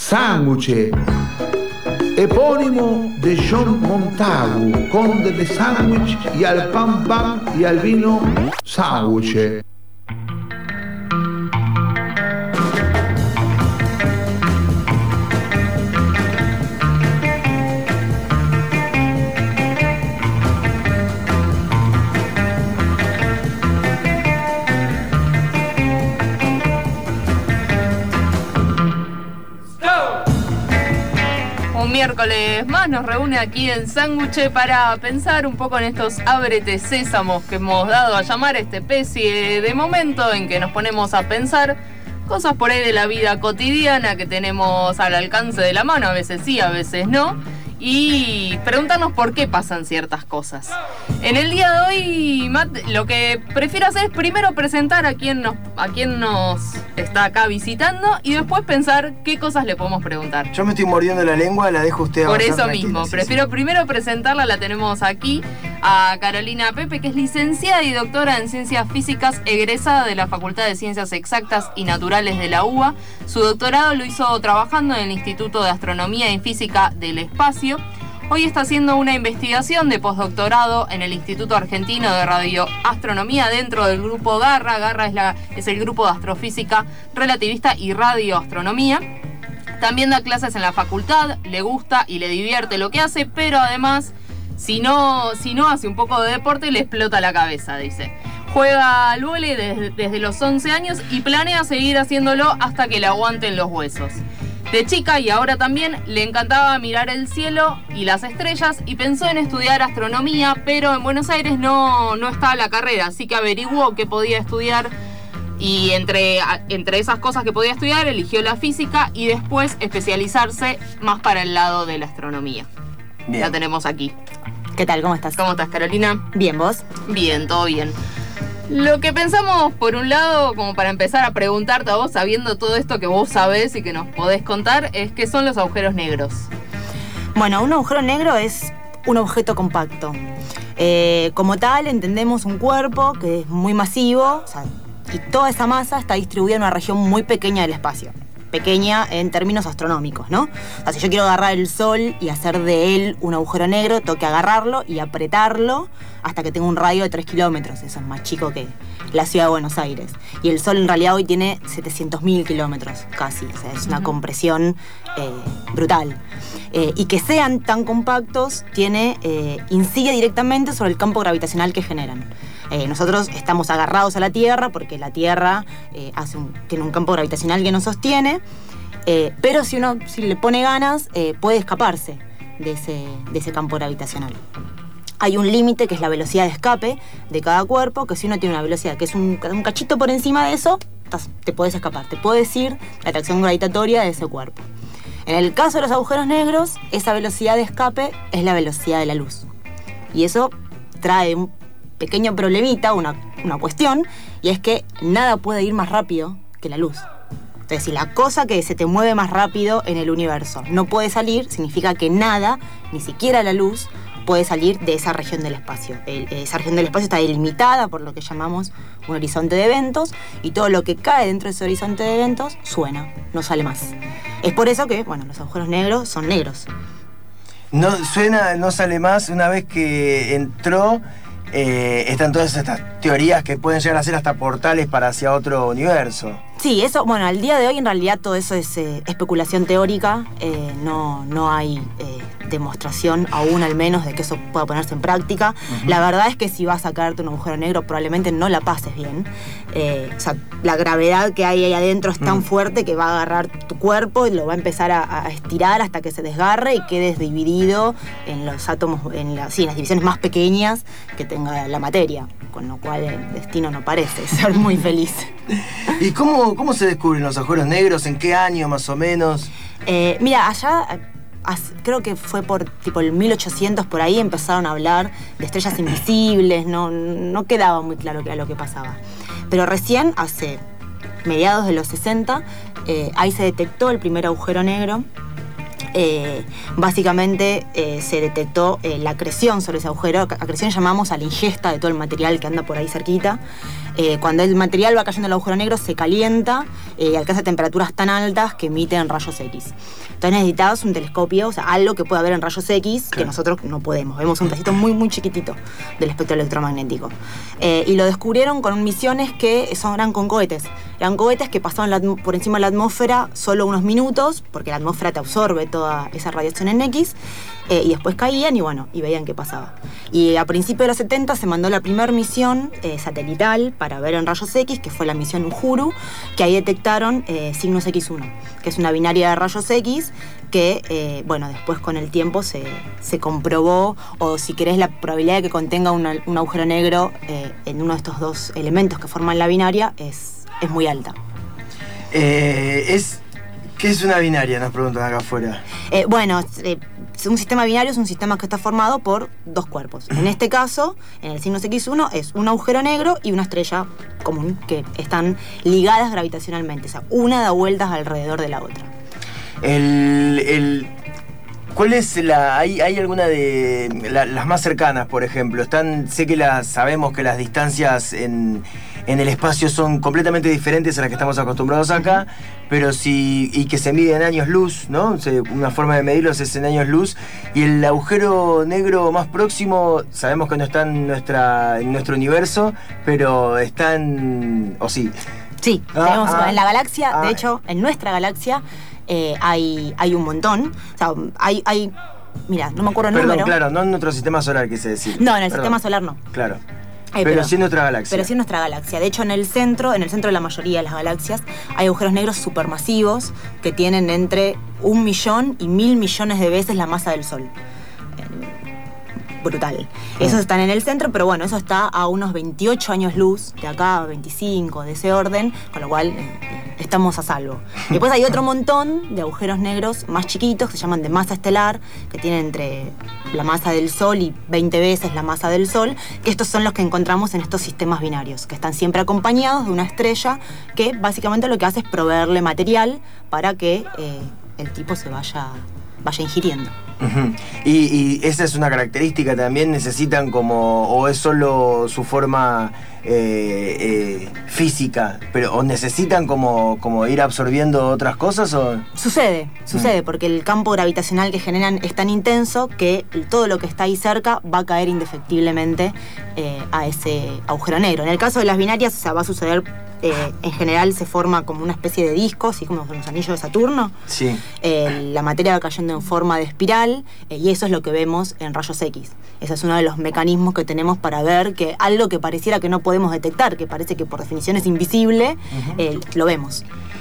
Sándwich, epónimo de John Montagu, conde de Sandwich, y al pan y al vino sándwich. Miércoles más nos reúne aquí en Sándwich para pensar un poco en estos ábrete sésamos que hemos dado a llamar esta especie de momento en que nos ponemos a pensar cosas por ahí de la vida cotidiana que tenemos al alcance de la mano, a veces sí, a veces no, y preguntarnos por qué pasan ciertas cosas. En el día de hoy, Matt, lo que prefiero hacer es primero presentar a quien nos está acá visitando y después pensar qué cosas le podemos preguntar. Yo me estoy mordiendo la lengua, la dejo usted por eso tranquila, mismo, sí, prefiero primero presentarla, la tenemos aquí, a Carolina Pepe, que es licenciada y doctora en Ciencias Físicas, egresada de la Facultad de Ciencias Exactas y Naturales de la UBA. Su doctorado lo hizo trabajando en el Instituto de Astronomía y Física del Espacio. Hoy está haciendo una investigación de postdoctorado en el Instituto Argentino de Radioastronomía dentro del grupo GARRA. GARRA es el grupo de astrofísica relativista y radioastronomía. También da clases en la facultad, le gusta y le divierte lo que hace, pero además, si no hace un poco de deporte, le explota la cabeza, dice. Juega al vóley desde los 11 años y planea seguir haciéndolo hasta que le aguanten los huesos. De chica y ahora también le encantaba mirar el cielo y las estrellas y pensó en estudiar astronomía, pero en Buenos Aires no estaba la carrera, así que averiguó qué podía estudiar y entre esas cosas que podía estudiar eligió la física y después especializarse más para el lado de la astronomía. Bien. La tenemos aquí. ¿Qué tal? ¿Cómo estás? ¿Cómo estás, Carolina? Bien, ¿vos? Bien, todo bien. Lo que pensamos, por un lado, como para empezar a preguntarte a vos, sabiendo todo esto que vos sabés y que nos podés contar, es qué son los agujeros negros. Bueno, un agujero negro es un objeto compacto. Como tal, entendemos un cuerpo que es muy masivo, o sea, y toda esa masa está distribuida en una región muy pequeña del espacio. Pequeña en términos astronómicos, ¿no? O sea, si yo quiero agarrar el Sol y hacer de él un agujero negro, tengo que agarrarlo y apretarlo hasta que tenga un radio de 3 kilómetros. Eso es más chico que la ciudad de Buenos Aires. Y el Sol en realidad hoy tiene 700.000 kilómetros casi. O sea, es una compresión brutal. Y que sean tan compactos incide directamente sobre el campo gravitacional que generan. Nosotros estamos agarrados a la Tierra porque la Tierra tiene un campo gravitacional que nos sostiene, pero si le pone ganas, puede escaparse de ese campo gravitacional. Hay un límite que es la velocidad de escape de cada cuerpo, que si uno tiene una velocidad que es un cachito por encima de eso, te puedes escapar, te puedes ir la atracción gravitatoria de ese cuerpo. En el caso de los agujeros negros, esa velocidad de escape es la velocidad de la luz. Y eso trae un pequeño problemita, una cuestión, y es que nada puede ir más rápido que la luz. Entonces, si la cosa que se te mueve más rápido en el universo no puede salir, significa que nada, ni siquiera la luz, puede salir de esa región del espacio. Esa región del espacio está delimitada por lo que llamamos un horizonte de eventos, y todo lo que cae dentro de ese horizonte de eventos suena, no sale más. Es por eso que, los agujeros negros son negros. No suena, no sale más. Una vez que entró, están todas estas teorías que pueden llegar a ser hasta portales para hacia otro universo. Sí, eso, al día de hoy en realidad todo eso es especulación teórica, no hay demostración aún al menos de que eso pueda ponerse en práctica. Uh-huh. La verdad es que si vas a caerte un agujero negro probablemente no la pases bien. O sea, la gravedad que hay ahí adentro es tan fuerte que va a agarrar tu cuerpo y lo va a empezar a estirar hasta que se desgarre y quedes dividido en los átomos, en las divisiones más pequeñas que tenga la materia, con lo cual el destino no parece ser muy feliz. ¿Y cómo se descubren los agujeros negros? ¿En qué año más o menos? Mira, allá creo que fue por el 1800 por ahí empezaron a hablar de estrellas invisibles, no quedaba muy claro qué era lo que pasaba. Pero recién, hace mediados de los 60, ahí se detectó el primer agujero negro Básicamente se detectó la acreción sobre ese agujero. Acreción llamamos a la ingesta de todo el material que anda por ahí cerquita. Cuando el material va cayendo al agujero negro se calienta y alcanza temperaturas tan altas que emiten rayos X. Entonces necesitabas un telescopio, o sea, algo que pueda ver en rayos X, que nosotros no podemos. Vemos un pedacito muy, muy chiquitito del espectro electromagnético. Y lo descubrieron con misiones que eran con cohetes. Eran cohetes que pasaban por encima de la atmósfera solo unos minutos, porque la atmósfera te absorbe toda esa radiación en X, y después caían y veían qué pasaba. Y a principios de los 70 se mandó la primera misión satelital para ver en rayos X, que fue la misión Uhuru, que ahí detectaron signos X1, que es una binaria de rayos X que, después con el tiempo se comprobó, o si querés, la probabilidad de que contenga un agujero negro en uno de estos dos elementos que forman la binaria es muy alta. ¿Qué es una binaria? Nos preguntan acá afuera. Un sistema binario es un sistema que está formado por dos cuerpos. En este caso, en el signo X1, es un agujero negro y una estrella común que están ligadas gravitacionalmente. O sea, una da vueltas alrededor de la otra. ¿Cuál es hay alguna de las más cercanas, por ejemplo? Sé que sabemos que las distancias en el espacio son completamente diferentes a las que estamos acostumbrados acá, pero y que se mide en años luz, ¿no? Una forma de medirlos es en años luz. Y el agujero negro más próximo, sabemos que no está en nuestro universo, pero está en... ¿o sí? Sí, tenemos en la galaxia, de hecho, en nuestra galaxia hay un montón. O sea, hay mira, no me acuerdo el número. Claro, no en nuestro sistema solar, quise decir. No, en el sistema solar no. Claro. Pero sí en nuestra galaxia. Pero sí en nuestra galaxia. De hecho, en el centro de la mayoría de las galaxias, hay agujeros negros supermasivos que tienen entre 1 millón y 1.000 millones de veces la masa del Sol. Brutal. Esos están en el centro, pero bueno, eso está a unos 28 años luz, de acá a 25, de ese orden, con lo cual estamos a salvo. Después hay otro montón de agujeros negros más chiquitos, que se llaman de masa estelar, que tienen entre la masa del Sol y 20 veces la masa del Sol, que estos son los que encontramos en estos sistemas binarios, que están siempre acompañados de una estrella que básicamente lo que hace es proveerle material para que el tipo se vaya ingiriendo. Uh-huh. Y esa es una característica también, necesitan o es solo su forma física, o necesitan como ir absorbiendo otras cosas, o... Sucede, porque el campo gravitacional que generan es tan intenso que todo lo que está ahí cerca va a caer indefectiblemente a ese agujero negro. En el caso de las binarias, va a suceder, en general se forma como una especie de disco, así como los anillos de Saturno. Sí. La materia va cayendo en forma de espiral, y eso es lo que vemos en rayos X. Ese es uno de los mecanismos que tenemos para ver que algo que pareciera que no podemos detectar, que parece que por definición es invisible, lo vemos.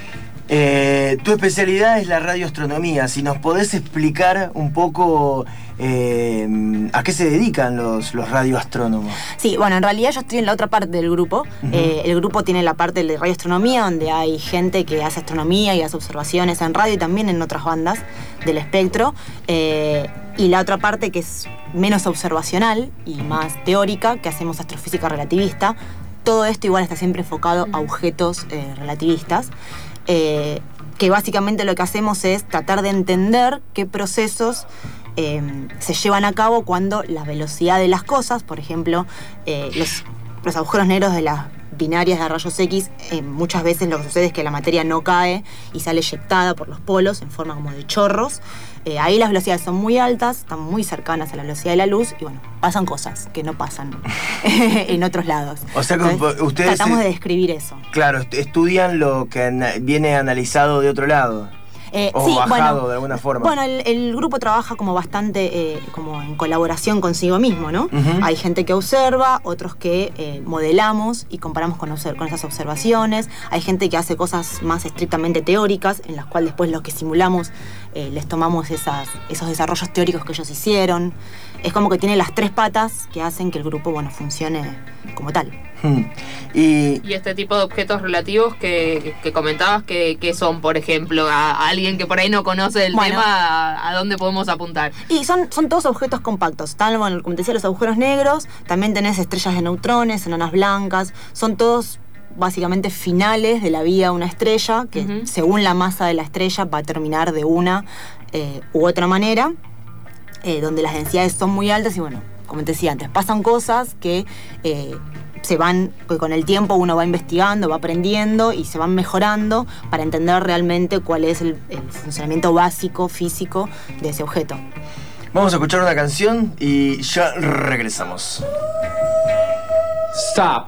Tu especialidad es la radioastronomía. Si nos podés explicar un poco a qué se dedican los radioastrónomos. Sí, bueno, en realidad yo estoy en la otra parte del grupo. El grupo tiene la parte de radioastronomía, donde hay gente que hace astronomía y hace observaciones en radio y también en otras bandas del espectro. Y la otra parte, que es menos observacional y más teórica, que hacemos astrofísica relativista. Todo esto igual está siempre enfocado a objetos relativistas. Que básicamente lo que hacemos es tratar de entender qué procesos se llevan a cabo cuando la velocidad de las cosas, por ejemplo, los agujeros negros de las binarias de rayos X, muchas veces lo que sucede es que la materia no cae y sale eyectada por los polos en forma como de chorros. Ahí las velocidades son muy altas, están muy cercanas a la velocidad de la luz y bueno, pasan cosas que no pasan en otros lados. O sea que entonces, ustedes tratamos de describir eso. Claro, estudian lo que viene analizado de otro lado. O bajado de alguna forma. Bueno, el grupo trabaja como bastante como en colaboración consigo mismo, ¿no? Uh-huh. Hay gente que observa, otros que modelamos y comparamos con esas observaciones. Hay gente que hace cosas más estrictamente teóricas, en las cuales después los que simulamos les tomamos esos desarrollos teóricos que ellos hicieron. Es como que tiene las tres patas que hacen que el grupo, funcione como tal. Y este tipo de objetos relativos que comentabas, que son, por ejemplo, a alguien que por ahí no conoce el tema, ¿a dónde podemos apuntar? Y son todos objetos compactos. Están, como te decía, los agujeros negros, también tenés estrellas de neutrones, enanas blancas, son todos básicamente finales de la vida de una estrella, que según la masa de la estrella va a terminar de una u otra manera, donde las densidades son muy altas y bueno, como te decía antes, pasan cosas que con el tiempo uno va investigando, va aprendiendo y se van mejorando para entender realmente cuál es el funcionamiento básico, físico de ese objeto. Vamos a escuchar una canción y ya regresamos. Stop.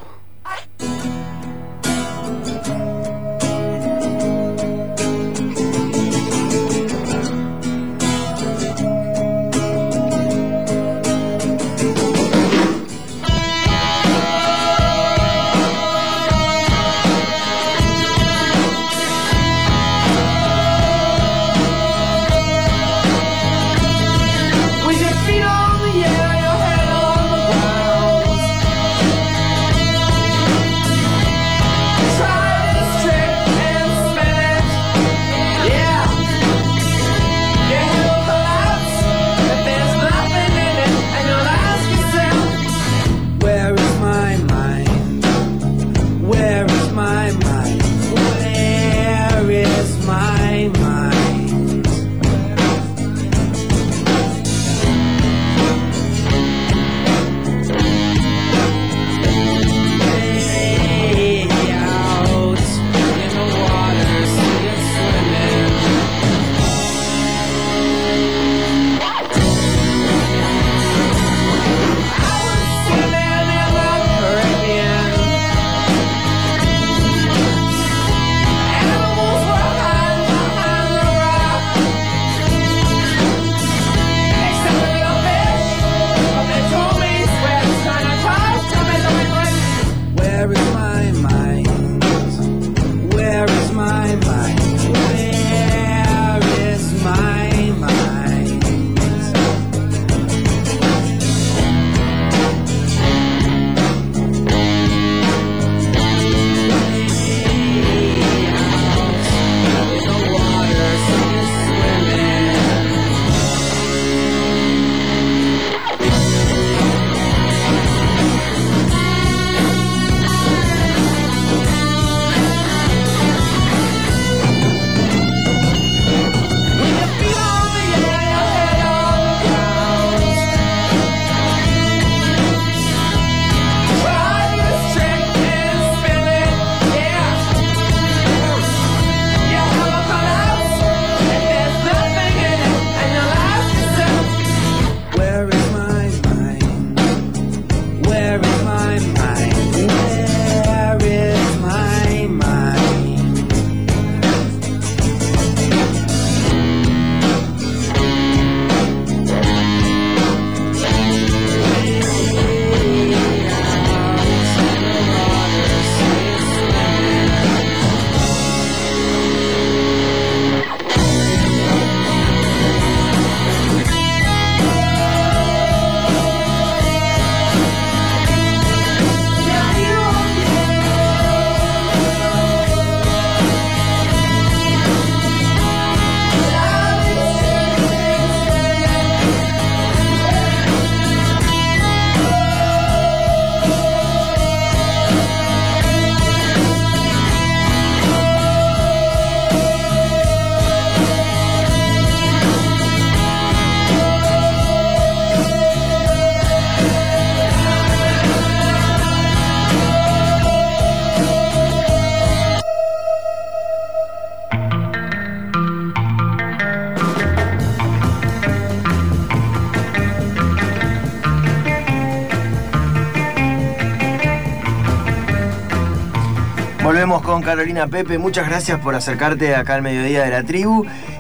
Volvemos con Carolina Pepe. Muchas gracias por acercarte acá al mediodía de la tribu.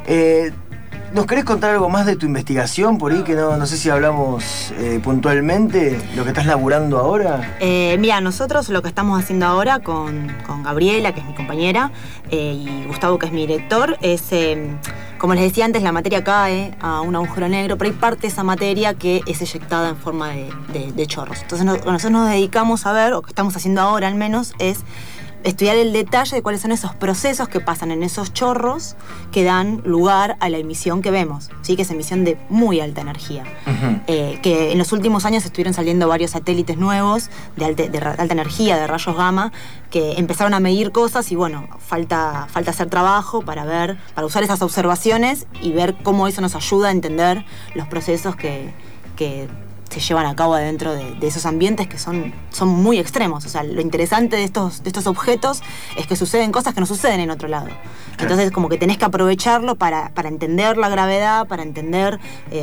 ¿Nos querés contar algo más de tu investigación por ahí? Que no sé si hablamos puntualmente, lo que estás laburando ahora. Mira, nosotros lo que estamos haciendo ahora con Gabriela, que es mi compañera, y Gustavo, que es mi director, es, como les decía antes, la materia cae a un agujero negro, pero hay parte de esa materia que es eyectada en forma de chorros. Entonces nosotros nos dedicamos a ver, o que estamos haciendo ahora al menos, es estudiar el detalle de cuáles son esos procesos que pasan en esos chorros que dan lugar a la emisión que vemos, ¿sí? Que es emisión de muy alta energía. Que en los últimos años estuvieron saliendo varios satélites nuevos de alta energía, de rayos gamma, que empezaron a medir cosas y bueno, falta hacer trabajo para usar esas observaciones y ver cómo eso nos ayuda a entender los procesos que se llevan a cabo adentro de esos ambientes que son muy extremos. O sea, lo interesante de estos objetos es que suceden cosas que no suceden en otro lado. Claro. Entonces, como que tenés que aprovecharlo para entender la gravedad, para entender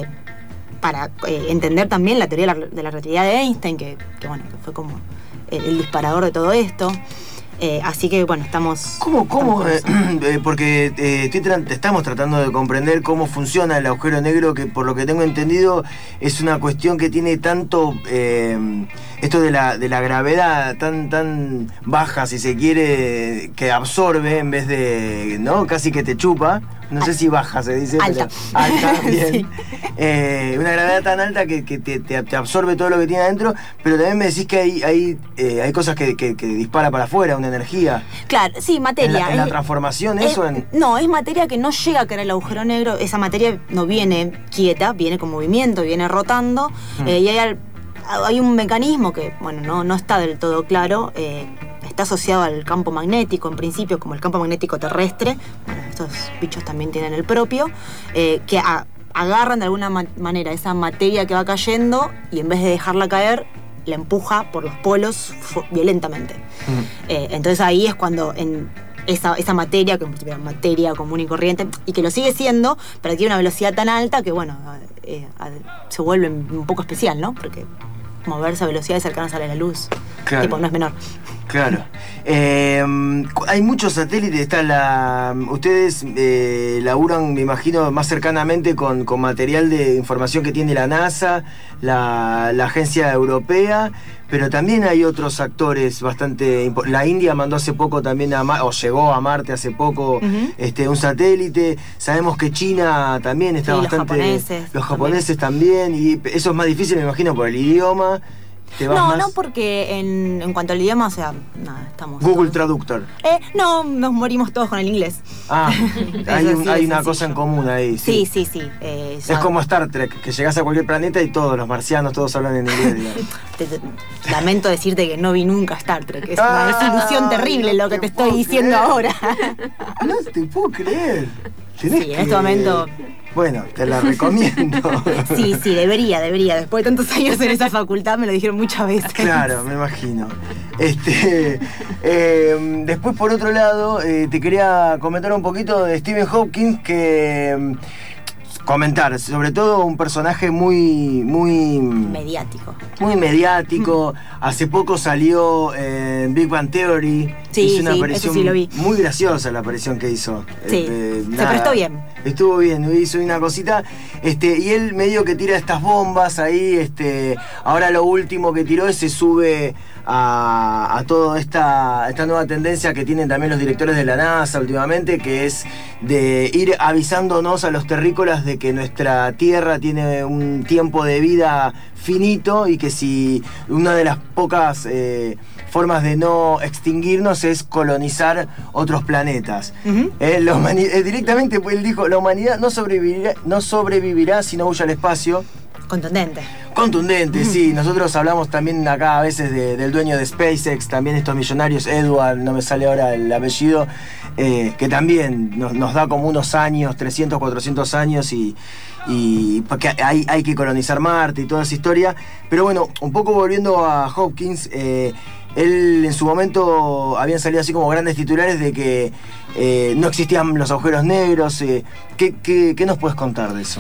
también la teoría de la relatividad de Einstein, que fue como el disparador de todo esto. Así que, bueno, estamos... ¿Cómo? Porque estamos tratando de comprender cómo funciona el agujero negro, que por lo que tengo entendido es una cuestión que tiene tanto... esto de la gravedad tan baja, si se quiere, que absorbe en vez de... ¿no? Casi que te chupa. No sé si baja se dice, alta. Pero alta, bien. Sí. Una gravedad tan alta que te absorbe todo lo que tiene adentro, pero también me decís que hay cosas que dispara para afuera, una energía. Claro, sí, materia. ¿En la transformación eso? No, es materia que no llega a caer el agujero negro. Esa materia no viene quieta, viene con movimiento, viene rotando. Y hay un mecanismo que, bueno, no está del todo claro. Está asociado al campo magnético, en principio, como el campo magnético terrestre. Bueno, estos bichos también tienen el propio, que agarran de alguna manera esa materia que va cayendo y en vez de dejarla caer, la empuja por los polos violentamente. Entonces ahí es cuando esa materia, que en principio era materia común y corriente, y que lo sigue siendo, pero tiene una velocidad tan alta que, bueno, se vuelve un poco especial, ¿no? Porque moverse a velocidades cercanas a la luz, claro. Tipo, no es menor. Claro. Hay muchos satélites. Ustedes laburan, me imagino, más cercanamente con material de información que tiene la NASA, la Agencia Europea, pero también hay otros actores bastante importantes. La India mandó hace poco también llegó a Marte hace poco un satélite. Sabemos que China también está bastante... Los japoneses también. Y eso es más difícil, me imagino, por el idioma. No, porque en cuanto al idioma, o sea, nada, estamos... Google Traductor. No, nos morimos todos con el inglés. Hay una cosa en común ahí. Sí. Es como Star Trek, que llegás a cualquier planeta y todos los marcianos, todos hablan en inglés. Lamento decirte que no vi nunca Star Trek. Es una desilusión terrible lo que te estoy diciendo ahora. No te puedo creer. En este momento... Bueno, te la recomiendo. Sí, debería. Después de tantos años en esa facultad me lo dijeron muchas veces. Claro, me imagino. Después, por otro lado, te quería comentar un poquito de Stephen Hawking, que... comentar, sobre todo un personaje muy mediático. Muy mediático. Hace poco salió en Big Bang Theory. Sí, hizo una aparición, eso sí lo vi. Muy graciosa la aparición que hizo. Sí, se prestó bien. Estuvo bien, hizo una cosita. Y él medio que tira estas bombas ahí. Ahora lo último que tiró es se sube a toda esta nueva tendencia que tienen también los directores de la NASA últimamente, que es de ir avisándonos a los terrícolas de que nuestra Tierra tiene un tiempo de vida finito y que si una de las pocas formas de no extinguirnos es colonizar otros planetas. Directamente él dijo, la humanidad no sobrevivirá si no huye al espacio. Contundente, sí. Nosotros hablamos también acá a veces del dueño de SpaceX, también estos millonarios, Edward, no me sale ahora el apellido, que también nos da como unos años, 300, 400 años y porque hay que colonizar Marte y toda esa historia. Pero bueno, un poco volviendo a Hawkins, él en su momento habían salido así como grandes titulares de que no existían los agujeros negros. ¿Qué nos puedes contar de eso?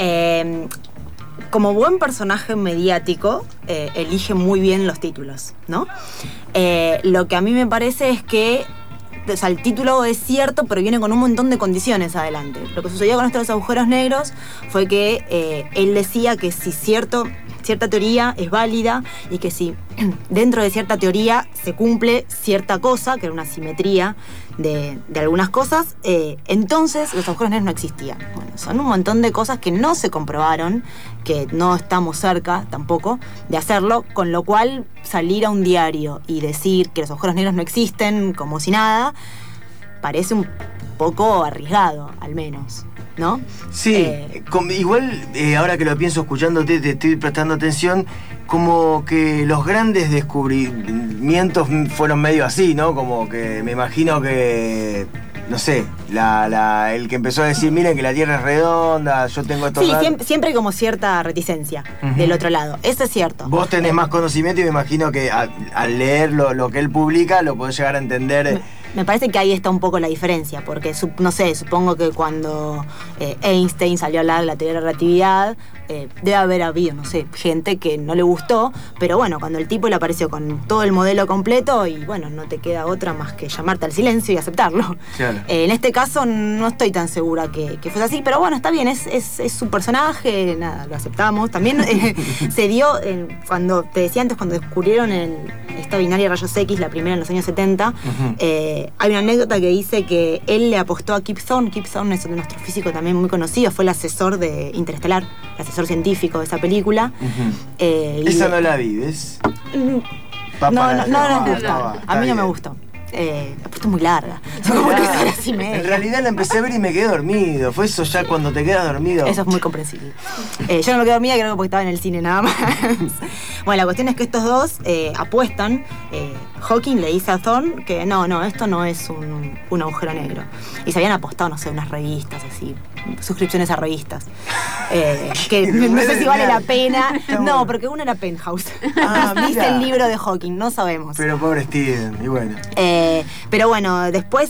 Como buen personaje mediático, elige muy bien los títulos, ¿no? Lo que a mí me parece es que, o sea, el título es cierto, pero viene con un montón de condiciones adelante. Lo que sucedió con estos agujeros negros fue que él decía que si cierto cierta teoría es válida y que si dentro de cierta teoría se cumple cierta cosa, que era una simetría de algunas cosas, entonces los agujeros negros no existían. Bueno, son un montón de cosas que no se comprobaron, que no estamos cerca tampoco de hacerlo, con lo cual salir a un diario y decir que los agujeros negros no existen como si nada, parece un poco arriesgado, al menos, ¿no? Sí, igual ahora que lo pienso escuchándote, te estoy prestando atención, como que los grandes descubrimientos fueron medio así, ¿no? Como que me imagino que, no sé, el que empezó a decir, miren que la Tierra es redonda, yo tengo estos datos. Sí, siempre hay como cierta reticencia del otro lado, eso es cierto. Vos tenés más conocimiento y me imagino que al leer lo que él publica lo podés llegar a entender. Me parece que ahí está un poco la diferencia, porque no sé, supongo que cuando Einstein salió a hablar de la teoría de la relatividad, debe haber habido, no sé, gente que no le gustó, pero bueno, cuando el tipo le apareció con todo el modelo completo y bueno, no te queda otra más que llamarte al silencio y aceptarlo. Claro. En este caso no estoy tan segura que fuese así, pero bueno, está bien, es su personaje, nada, lo aceptamos. También se dio, cuando te decía antes, cuando descubrieron esta binaria rayos X, la primera en los años 70, hay una anécdota que dice que él le apostó a Kip Thorne. Kip Thorne es un astrofísico también muy conocido, fue el asesor de Interestelar, el asesor científico de esa película. Esa no la vi, ¿ves? No nos gustó. A mí no me gustó. La puesto muy larga. Son como 3 horas y media. En realidad la empecé a ver y me quedé dormido. Fue eso ya cuando te quedas dormido. Eso es muy comprensible. Yo no me quedé dormida, creo que porque estaba en el cine nada más. Bueno, la cuestión es que estos dos apuestan. Hawking le dice a Thorne que no, esto no es un agujero negro. Y se habían apostado, no sé, unas revistas así, suscripciones a revistas. Que no sé si vale la pena. No, porque una era Penthouse. Dice el libro de Hawking, no sabemos. Pero pobre Steven, y bueno. Pero bueno, después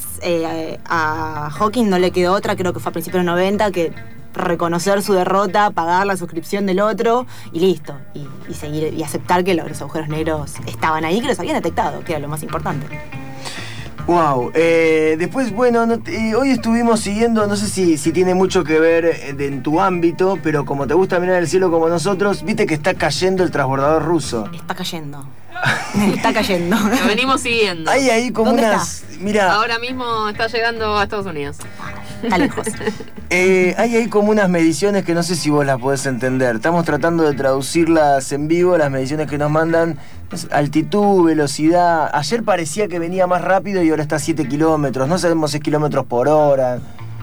a Hawking no le quedó otra, creo que fue a principios de los 90, que reconocer su derrota, pagar la suscripción del otro y listo. Y seguir y aceptar que los agujeros negros estaban ahí, que los habían detectado, que era lo más importante. Wow. Después, bueno, hoy estuvimos siguiendo, no sé si tiene mucho que ver en tu ámbito, pero como te gusta mirar el cielo como nosotros, viste que está cayendo el transbordador ruso. Está cayendo. Está cayendo. Lo venimos siguiendo. Hay ahí como ¿Dónde unas... está? Mira, ahora mismo está llegando a Estados Unidos. Está lejos. Hay ahí como unas mediciones que no sé si vos las podés entender. Estamos tratando de traducirlas en vivo, las mediciones que nos mandan. Altitud, velocidad. Ayer parecía que venía más rápido y ahora está a 7 kilómetros. No sabemos si es kilómetros por hora.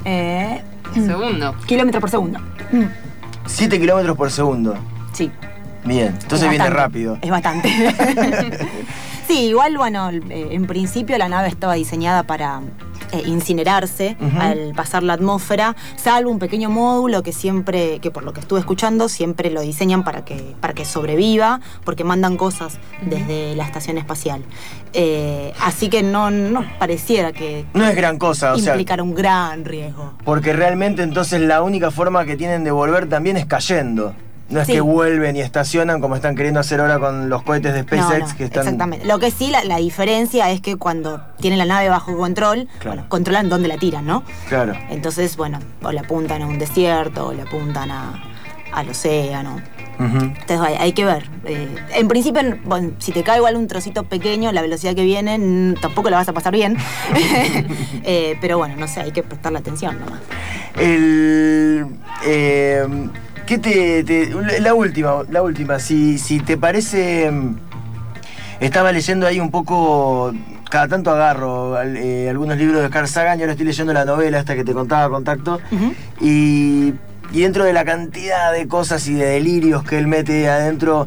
Segundo. Kilómetros por segundo. 7 kilómetros por segundo. Sí. Bien, entonces viene rápido. Es bastante. Sí, igual, bueno, en principio la nave estaba diseñada para incinerarse al pasar la atmósfera, salvo un pequeño módulo que por lo que estuve escuchando, siempre lo diseñan para que sobreviva, porque mandan cosas desde la estación espacial. Así que no pareciera que no es gran cosa, implicar un gran riesgo. Porque realmente entonces la única forma que tienen de volver también es cayendo. No es que vuelven y estacionan como están queriendo hacer ahora con los cohetes de SpaceX que están... Exactamente. Lo que sí, la diferencia es que cuando tienen la nave bajo control, bueno, controlan dónde la tiran, ¿no? Claro. Entonces, bueno, o la apuntan a un desierto, o la apuntan al océano. Entonces hay que ver. En principio, bueno, si te cae igual un trocito pequeño, la velocidad que viene, tampoco la vas a pasar bien. Pero bueno, no sé, hay que prestarle atención nomás. La última, si te parece, estaba leyendo ahí un poco, cada tanto agarro algunos libros de Carl Sagan y ahora estoy leyendo la novela esta que te contaba, Contacto, y dentro de la cantidad de cosas y de delirios que él mete adentro,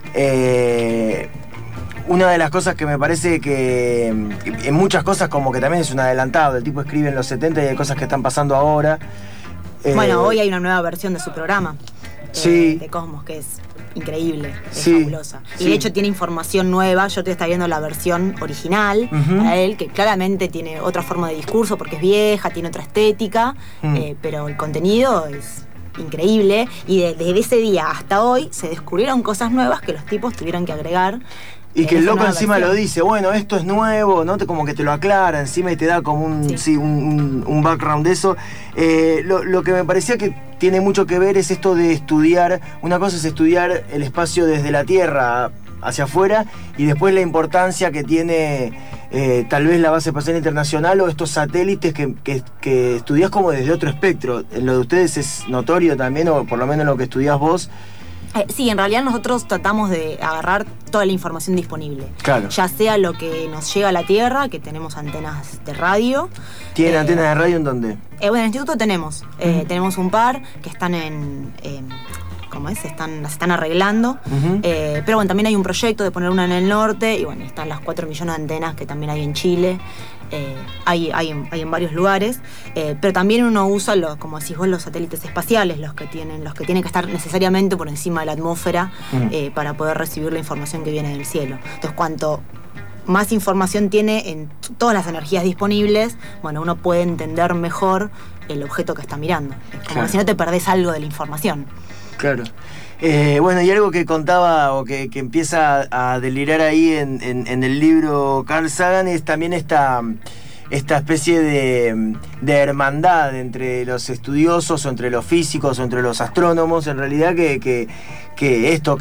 una de las cosas que me parece que en muchas cosas como que también es un adelantado, el tipo escribe en los 70 y hay cosas que están pasando ahora. Bueno, hoy hay una nueva versión de su programa de Cosmos, que es increíble, es fabulosa. Y de hecho tiene información nueva. Yo te estaba viendo la versión original para él, que claramente tiene otra forma de discurso porque es vieja, tiene otra estética, pero el contenido es increíble. Y desde ese día hasta hoy se descubrieron cosas nuevas que los tipos tuvieron que agregar. Y que el loco encima lo dice, bueno, esto es nuevo, ¿no? Como que te lo aclara encima y te da como un background de eso. Lo que me parecía que tiene mucho que ver es esto de estudiar, una cosa es estudiar el espacio desde la Tierra hacia afuera y después la importancia que tiene tal vez la Base Espacial Internacional o estos satélites que estudiás como desde otro espectro. Lo de ustedes es notorio también, o por lo menos lo que estudiás vos. Sí, en realidad nosotros tratamos de agarrar toda la información disponible. Claro. Ya sea lo que nos llega a la Tierra, que tenemos antenas de radio. ¿Tienen antenas de radio en dónde? Bueno, en el instituto tenemos. Tenemos un par que están ¿cómo es? Las están arreglando. Pero bueno, también hay un proyecto de poner una en el norte. Y bueno, están las 4 millones de antenas que también hay en Chile. Hay en varios lugares, pero también uno usa, como decís vos, los satélites espaciales, los que tienen que estar necesariamente por encima de la atmósfera para poder recibir la información que viene del cielo. Entonces, cuanto más información tiene en todas las energías disponibles, bueno, uno puede entender mejor el objeto que está mirando. Es como si no te perdés algo de la información. Claro. Bueno, y algo que contaba o que empieza a delirar ahí en el libro Carl Sagan es también esta especie de hermandad entre los estudiosos o entre los físicos o entre los astrónomos, en realidad que esto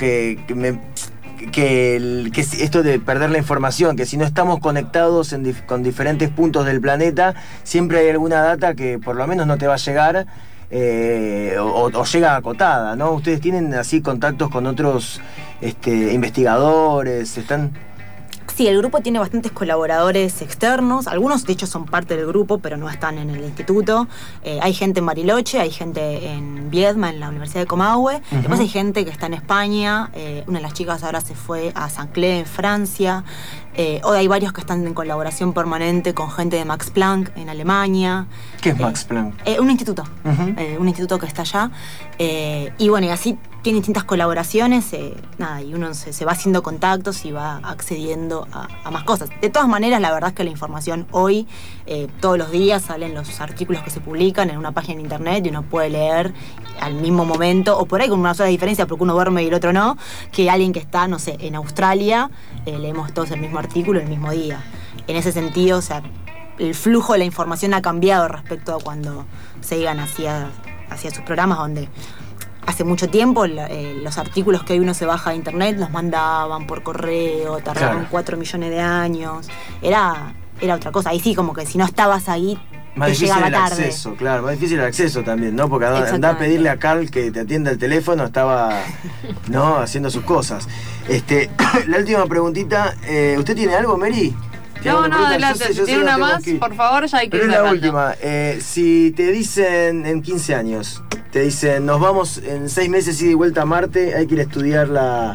esto de perder la información, que si no estamos conectados con diferentes puntos del planeta, siempre hay alguna data que por lo menos no te va a llegar. O llega acotada, ¿no? ¿Ustedes tienen así contactos con otros investigadores? Sí, el grupo tiene bastantes colaboradores externos. Algunos, de hecho, son parte del grupo, pero no están en el instituto. Hay gente en Bariloche, hay gente en Viedma, en la Universidad de Comahue. Después hay gente que está en España. Una de las chicas ahora se fue a Saint-Cloud, en Francia. Hoy hay varios que están en colaboración permanente con gente de Max Planck en Alemania. ¿Qué es Max Planck? Un instituto. Un instituto que está allá. Y bueno, y así tiene distintas colaboraciones. Y uno se va haciendo contactos y va accediendo a más cosas. De todas maneras, la verdad es que la información hoy, todos los días salen los artículos que se publican en una página en internet y uno puede leer al mismo momento, o por ahí con una sola diferencia, porque uno duerme y el otro no, que alguien que está, no sé, en Australia, leemos todos el mismo artículo el mismo día. En ese sentido, o sea, el flujo de la información ha cambiado respecto a cuando se iban hacia sus programas, donde hace mucho tiempo los artículos que hoy uno se baja de internet los mandaban por correo, tardaban 4 millones de años. Era otra cosa. Ahí sí, como que si no estabas ahí, más difícil el acceso, claro, más difícil el acceso también, ¿no? Porque andar a pedirle a Carl que te atienda el teléfono, estaba, ¿no?, haciendo sus cosas. La última preguntita, ¿usted tiene algo, Mary? No, adelante, tiene una más, por favor, ya hay que ir. Pero es la última, si te dicen en 15 años, te dicen, nos vamos en 6 meses ida y vuelta a Marte, hay que ir a estudiar la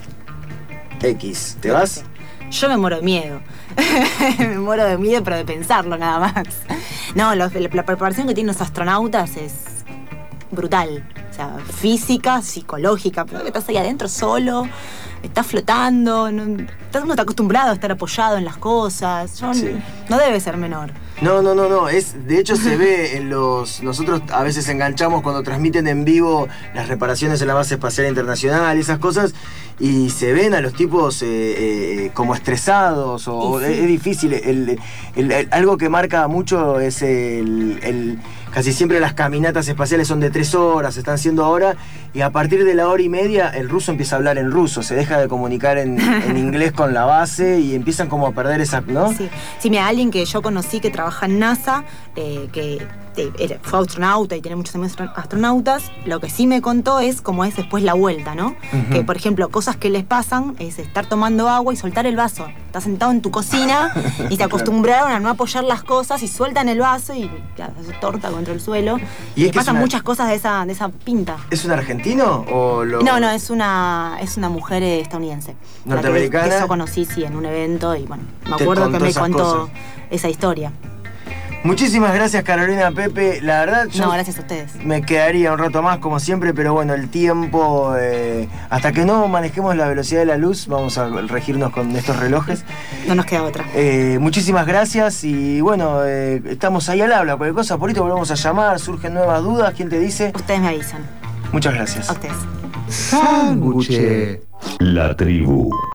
X, ¿te vas? Yo me muero de miedo. Me muero de miedo, pero de pensarlo nada más. No, la preparación que tienen los astronautas es brutal. O sea, física, psicológica, pero que estás ahí adentro solo, estás flotando, uno está acostumbrado a estar apoyado en las cosas. No debe ser menor. No. De hecho se ve en nosotros a veces enganchamos cuando transmiten en vivo las reparaciones en la Base Espacial Internacional y esas cosas, y se ven a los tipos como estresados, o es difícil. Algo que marca mucho es casi siempre las caminatas espaciales son de 3 horas, se están haciendo ahora, y a partir de la hora y media el ruso empieza a hablar en ruso, se deja de comunicar en inglés con la base y empiezan como a perder esa, ¿no? Sí, mira, alguien que yo conocí que trabaja en NASA, que fue astronauta y tiene muchos amigos astronautas, lo que sí me contó es cómo es después la vuelta, ¿no? Que, por ejemplo, cosas que les pasan es estar tomando agua y soltar el vaso. Estás sentado en tu cocina y te acostumbraron a no apoyar las cosas y sueltan el vaso y haces torta contra el suelo. Y pasan muchas cosas de esa pinta. ¿Es un argentino o lo...? No, es una mujer estadounidense. ¿Norteamericana? Que yo conocí, en un evento, y bueno, me acuerdo que me contó esa historia. Muchísimas gracias, Carolina, Pepe. La verdad, gracias a ustedes. Me quedaría un rato más, como siempre, pero bueno, el tiempo, hasta que no manejemos la velocidad de la luz, vamos a regirnos con estos relojes. No nos queda otra. Muchísimas gracias y bueno, estamos ahí al habla. Cualquier cosa, por ahí te volvemos a llamar, surgen nuevas dudas. ¿Quién te dice? Ustedes me avisan. Muchas gracias. A ustedes. Sándwich. La tribu.